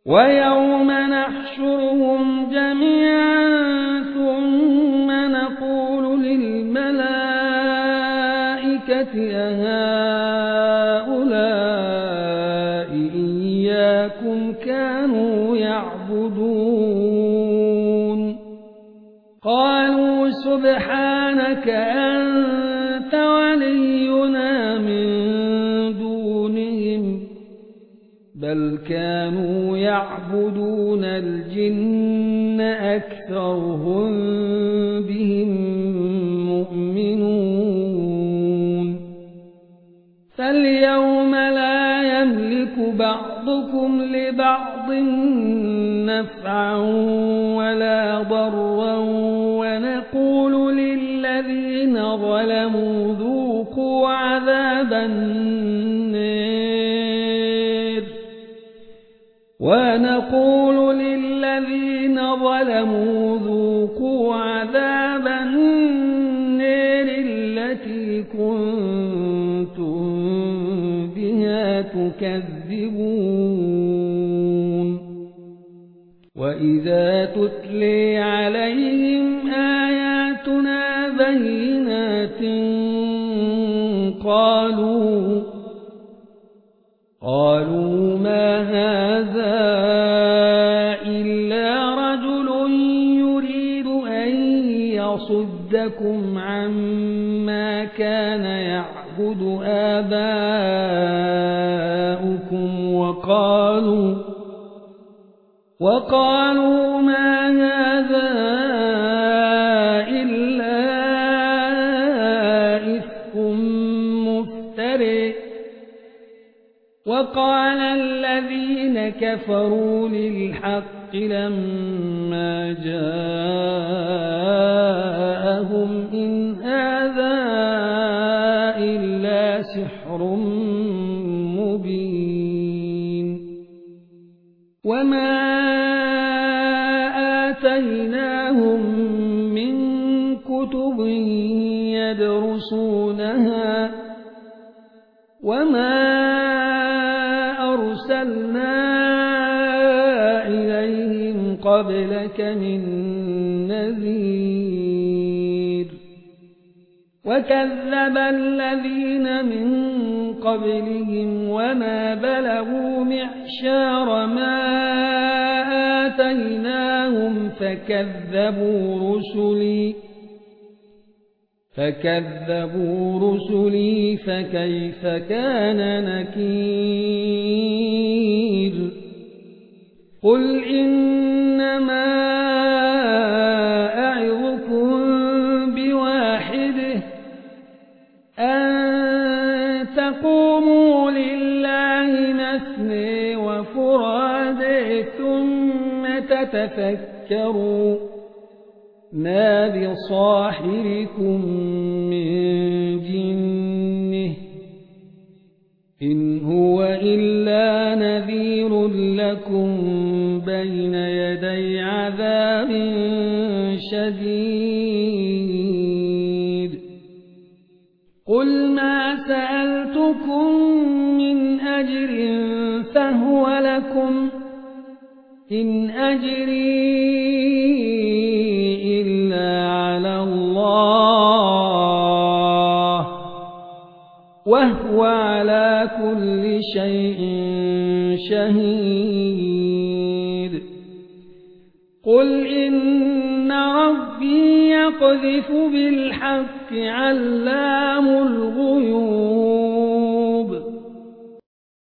ويوم نحشرهم جميعا ثم نقول للملائكة أهؤلاء إياكم كانوا يعبدون قالوا سبحانك أنت ولينا من دونهم بل كانوا يعبدون الجن أكثرهم بهم مؤمنون فاليوم لا يملك بعضكم لبعض نفعا ولا ضرا ونقول للذين ظلموا ذوقوا عذاب النار التي كنتم بها تكذبون وإذا تتلي عليهم آياتنا بينات قالوا ما هذا إلا رجل يريد أن يصدكم عما كان يعبد آباؤكم وقالوا ما هذا إلا إفك مفترٍ وقال الذين كفروا للحق لما جاءهم إن هذا إلا سحر مبين وما آتيناهم من كتب يدرسونها وما أرسلنا إليهم قبلك من نذير وكذب الذين من قبلهم وما بلغوا معشار ما آتيناهم فكذبوا رسلي فكيف كان نكير قل إنما أعظكم بواحده أن تقوموا لله مثني وفرادى ثم تتفكروا ما بصاحبكم من جنة إن هو إلا نذير لكم بين يدي عذاب شديد قل ما سألتكم من أجر فهو لكم إن أجري إلا على الله وهو على كل شيء شهيد قل إن ربي يقذف بالحق علام الغيوب